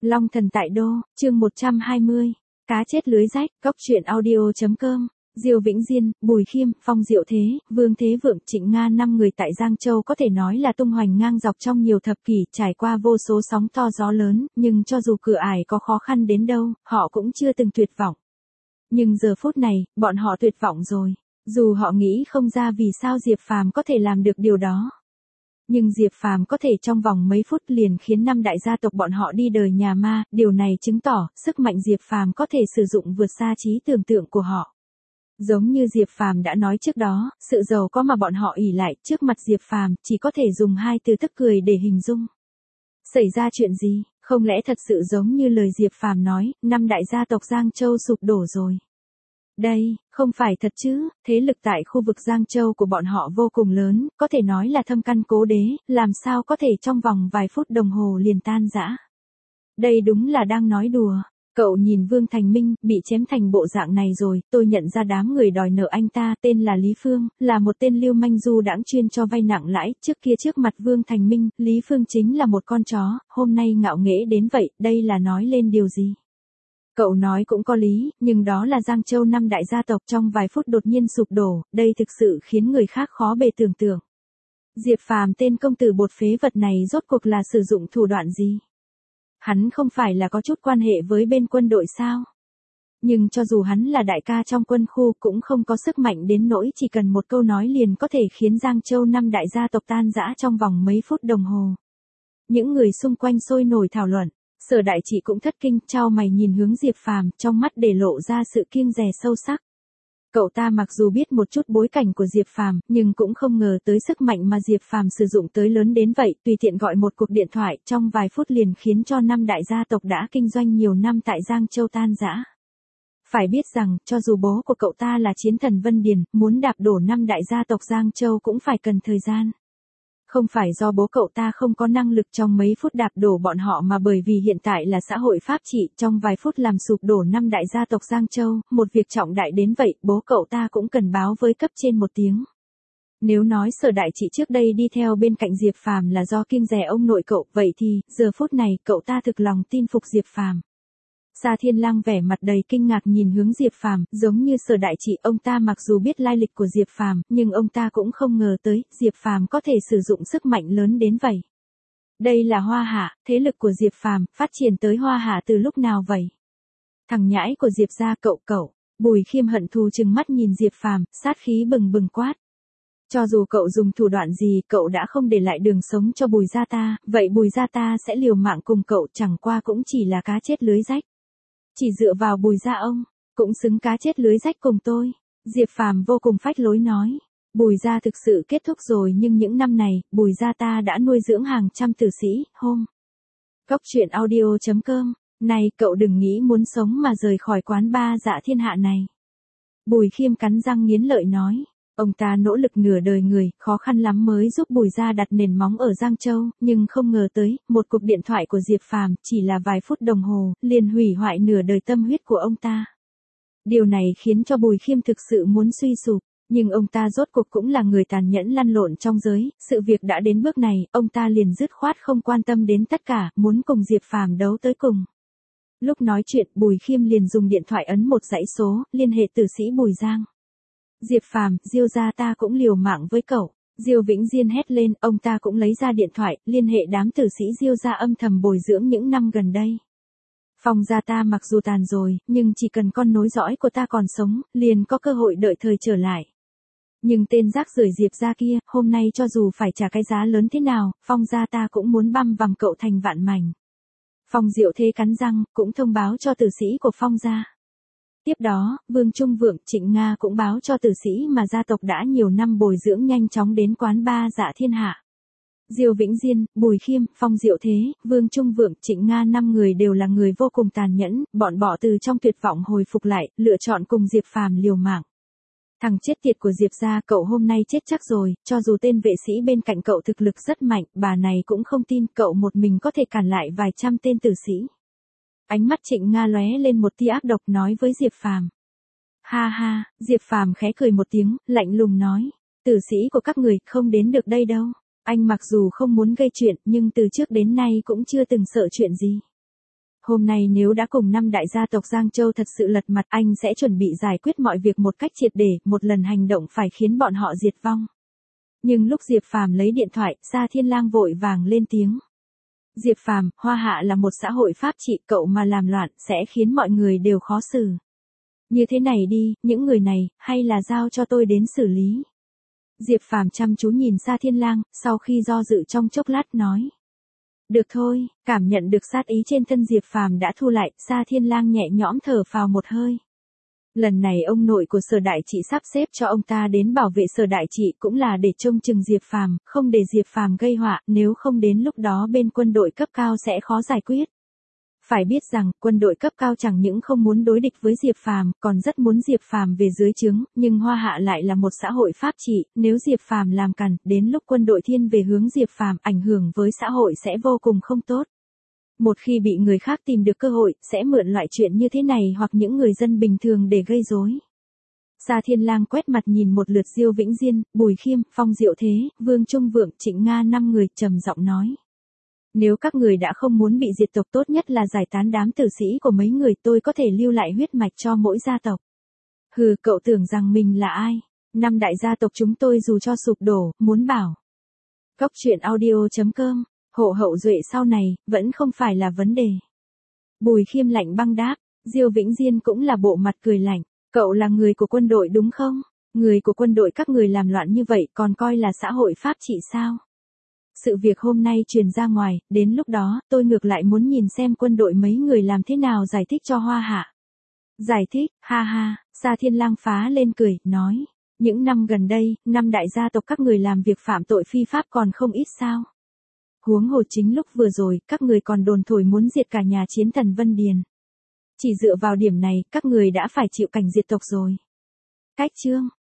Long thần tại đô, chương 120. Cá chết lưới rách, cóc truyện audio.com. Diêu Vĩnh Diên, Bùi Khiêm, Phong Diệu Thế, Vương Thế Vượng, Trịnh Nga 5 người tại Giang Châu có thể nói là tung hoành ngang dọc trong nhiều thập kỷ, trải qua vô số sóng to gió lớn, nhưng cho dù cửa ải có khó khăn đến đâu, họ cũng chưa từng tuyệt vọng. Nhưng giờ phút này, bọn họ tuyệt vọng rồi. Dù họ nghĩ không ra vì sao Diệp Phàm có thể làm được điều đó. Nhưng Diệp Phàm có thể trong vòng mấy phút liền khiến 5 đại gia tộc bọn họ đi đời nhà ma, điều này chứng tỏ sức mạnh Diệp Phàm có thể sử dụng vượt xa trí tưởng tượng của họ. Giống như Diệp Phàm đã nói trước đó, sự giàu có mà bọn họ ỷ lại trước mặt Diệp Phàm chỉ có thể dùng hai từ tức cười để hình dung. Xảy ra chuyện gì? Không lẽ thật sự giống như lời Diệp Phàm nói, 5 đại gia tộc Giang Châu sụp đổ rồi? Đây, không phải thật chứ, thế lực tại khu vực Giang Châu của bọn họ vô cùng lớn, có thể nói là thâm căn cố đế, làm sao có thể trong vòng vài phút đồng hồ liền tan rã. Đây đúng là đang nói đùa. Cậu nhìn Vương Thành Minh, bị chém thành bộ dạng này rồi, tôi nhận ra đám người đòi nợ anh ta, tên là Lý Phương, là một tên lưu manh du đãng chuyên cho vay nặng lãi, trước kia trước mặt Vương Thành Minh, Lý Phương chính là một con chó, hôm nay ngạo nghễ đến vậy, đây là nói lên điều gì? Cậu nói cũng có lý, nhưng đó là Giang Châu 5 đại gia tộc trong vài phút đột nhiên sụp đổ, đây thực sự khiến người khác khó bề tưởng tượng. Diệp Phàm tên công tử bột phế vật này rốt cuộc là sử dụng thủ đoạn gì? Hắn không phải là có chút quan hệ với bên quân đội sao? Nhưng cho dù hắn là đại ca trong quân khu cũng không có sức mạnh đến nỗi chỉ cần một câu nói liền có thể khiến Giang Châu 5 đại gia tộc tan rã trong vòng mấy phút đồng hồ. Những người xung quanh sôi nổi thảo luận. Sở Đại Trị cũng thất kinh, chau mày nhìn hướng Diệp Phàm, trong mắt để lộ ra sự kiêng dè sâu sắc. Cậu ta mặc dù biết một chút bối cảnh của Diệp Phàm, nhưng cũng không ngờ tới sức mạnh mà Diệp Phàm sử dụng tới lớn đến vậy, tùy tiện gọi một cuộc điện thoại, trong vài phút liền khiến cho 5 đại gia tộc đã kinh doanh nhiều năm tại Giang Châu tan rã. Phải biết rằng, cho dù bố của cậu ta là chiến thần Vân Điền, muốn đạp đổ 5 đại gia tộc Giang Châu cũng phải cần thời gian. Không phải do bố cậu ta không có năng lực trong mấy phút đạp đổ bọn họ mà bởi vì hiện tại là xã hội pháp trị, trong vài phút làm sụp đổ 5 đại gia tộc Giang Châu, một việc trọng đại đến vậy, bố cậu ta cũng cần báo với cấp trên một tiếng. Nếu nói Sở Đại Trị trước đây đi theo bên cạnh Diệp Phàm là do kiêng dè ông nội cậu, vậy thì, giờ phút này, cậu ta thực lòng tin phục Diệp Phàm. Sa Thiên Lang vẻ mặt đầy kinh ngạc nhìn hướng Diệp Phàm, giống như Sở Đại Trị, ông ta mặc dù biết lai lịch của Diệp Phàm, nhưng ông ta cũng không ngờ tới, Diệp Phàm có thể sử dụng sức mạnh lớn đến vậy. Đây là Hoa Hạ, thế lực của Diệp Phàm phát triển tới Hoa Hạ từ lúc nào vậy? Thằng nhãi của Diệp gia cậu, Bùi Khiêm hận thù trừng mắt nhìn Diệp Phàm, sát khí bừng bừng quát. Cho dù cậu dùng thủ đoạn gì, cậu đã không để lại đường sống cho Bùi gia ta, vậy Bùi gia ta sẽ liều mạng cùng cậu, chẳng qua cũng chỉ là cá chết lưới rách. Chỉ dựa vào Bùi gia ông, cũng xứng cá chết lưới rách cùng tôi. Diệp Phàm vô cùng phách lối nói. Bùi gia thực sự kết thúc rồi, nhưng những năm này, Bùi gia ta đã nuôi dưỡng hàng trăm tử sĩ, Cóc truyện audio.com. Này, cậu đừng nghĩ muốn sống mà rời khỏi quán ba Dạ Thiên Hạ này. Bùi Khiêm cắn răng nghiến lợi nói. Ông ta nỗ lực nửa đời người, khó khăn lắm mới giúp Bùi gia đặt nền móng ở Giang Châu, nhưng không ngờ tới, một cuộc điện thoại của Diệp Phàm chỉ là vài phút đồng hồ, liền hủy hoại nửa đời tâm huyết của ông ta. Điều này khiến cho Bùi Khiêm thực sự muốn suy sụp, nhưng ông ta rốt cuộc cũng là người tàn nhẫn lăn lộn trong giới, sự việc đã đến bước này, ông ta liền dứt khoát không quan tâm đến tất cả, muốn cùng Diệp Phàm đấu tới cùng. Lúc nói chuyện, Bùi Khiêm liền dùng điện thoại ấn một dãy số, liên hệ tử sĩ Bùi Giang. Diệp Phàm, Diêu gia ta cũng liều mạng với cậu. Diêu Vĩnh Diên hét lên, ông ta cũng lấy ra điện thoại, liên hệ đám tử sĩ Diêu gia âm thầm bồi dưỡng những năm gần đây. Phong gia ta mặc dù tàn rồi, nhưng chỉ cần con nối dõi của ta còn sống, liền có cơ hội đợi thời trở lại. Nhưng tên rác rưởi Diệp gia kia, hôm nay cho dù phải trả cái giá lớn thế nào, Phong gia ta cũng muốn băm vằm cậu thành vạn mảnh. Phong Diệu Thế cắn răng, cũng thông báo cho tử sĩ của Phong gia. Tiếp đó, Vương Trung Vượng, Trịnh Nga cũng báo cho tử sĩ mà gia tộc đã nhiều năm bồi dưỡng nhanh chóng đến quán ba Dạ Thiên Hạ. Diêu Vĩnh Diên, Bùi Khiêm, Phong Diệu Thế, Vương Trung Vượng, Trịnh Nga 5 người đều là người vô cùng tàn nhẫn, bọn bỏ từ trong tuyệt vọng hồi phục lại, lựa chọn cùng Diệp Phàm liều mạng. Thằng chết tiệt của Diệp gia, cậu hôm nay chết chắc rồi, cho dù tên vệ sĩ bên cạnh cậu thực lực rất mạnh, bà này cũng không tin cậu một mình có thể cản lại vài trăm tên tử sĩ. Ánh mắt Trịnh Nga lóe lên một tia ác độc nói với Diệp Phàm. Ha ha, Diệp Phàm khẽ cười một tiếng, lạnh lùng nói, tử sĩ của các người không đến được đây đâu. Anh mặc dù không muốn gây chuyện, nhưng từ trước đến nay cũng chưa từng sợ chuyện gì. Hôm nay nếu đã cùng 5 đại gia tộc Giang Châu thật sự lật mặt, anh sẽ chuẩn bị giải quyết mọi việc một cách triệt để, một lần hành động phải khiến bọn họ diệt vong. Nhưng lúc Diệp Phàm lấy điện thoại, Sa Thiên Lang vội vàng lên tiếng. Diệp Phàm, Hoa Hạ là một xã hội pháp trị, cậu mà làm loạn sẽ khiến mọi người đều khó xử. Như thế này đi, những người này, hay là giao cho tôi đến xử lý. Diệp Phàm chăm chú nhìn Sa Thiên Lang, sau khi do dự trong chốc lát nói. Được thôi, cảm nhận được sát ý trên thân Diệp Phàm đã thu lại, Sa Thiên Lang nhẹ nhõm thở phào một hơi. Lần này ông nội của Sở Đại Trị sắp xếp cho ông ta đến bảo vệ Sở Đại Trị cũng là để trông chừng Diệp Phàm, không để Diệp Phàm gây họa, nếu không đến lúc đó bên quân đội cấp cao sẽ khó giải quyết. Phải biết rằng, quân đội cấp cao chẳng những không muốn đối địch với Diệp Phàm, còn rất muốn Diệp Phàm về dưới trướng, nhưng Hoa Hạ lại là một xã hội pháp trị, nếu Diệp Phàm làm càn, đến lúc quân đội thiên về hướng Diệp Phàm, ảnh hưởng với xã hội sẽ vô cùng không tốt. Một khi bị người khác tìm được cơ hội, sẽ mượn loại chuyện như thế này hoặc những người dân bình thường để gây rối. Sa Thiên Lang quét mặt nhìn một lượt Diêu Vĩnh Diên, Bùi Khiêm, Phong Diệu Thế, Vương Trung Vượng, Trịnh Nga 5 người, trầm giọng nói. Nếu các người đã không muốn bị diệt tộc, tốt nhất là giải tán đám tử sĩ của mấy người, tôi có thể lưu lại huyết mạch cho mỗi gia tộc. Hừ, cậu tưởng rằng mình là ai? 5 đại gia tộc chúng tôi dù cho sụp đổ, muốn bảo. Cóc truyện audio.com, hộ hậu duệ sau này, vẫn không phải là vấn đề. Bùi Khiêm lạnh băng đáp, Diêu Vĩnh Diên cũng là bộ mặt cười lạnh, cậu là người của quân đội đúng không? Người của quân đội các người làm loạn như vậy còn coi là xã hội pháp trị sao? Sự việc hôm nay truyền ra ngoài, đến lúc đó, tôi ngược lại muốn nhìn xem quân đội mấy người làm thế nào giải thích cho Hoa Hạ. Giải thích, ha ha, Sa Thiên Lang phá lên cười, nói. Những năm gần đây, 5 đại gia tộc các người làm việc phạm tội phi pháp còn không ít sao. Huống hồ chính lúc vừa rồi, các người còn đồn thổi muốn diệt cả nhà Chiến Thần Vân Điền. Chỉ dựa vào điểm này, các người đã phải chịu cảnh diệt tộc rồi. Cách chương.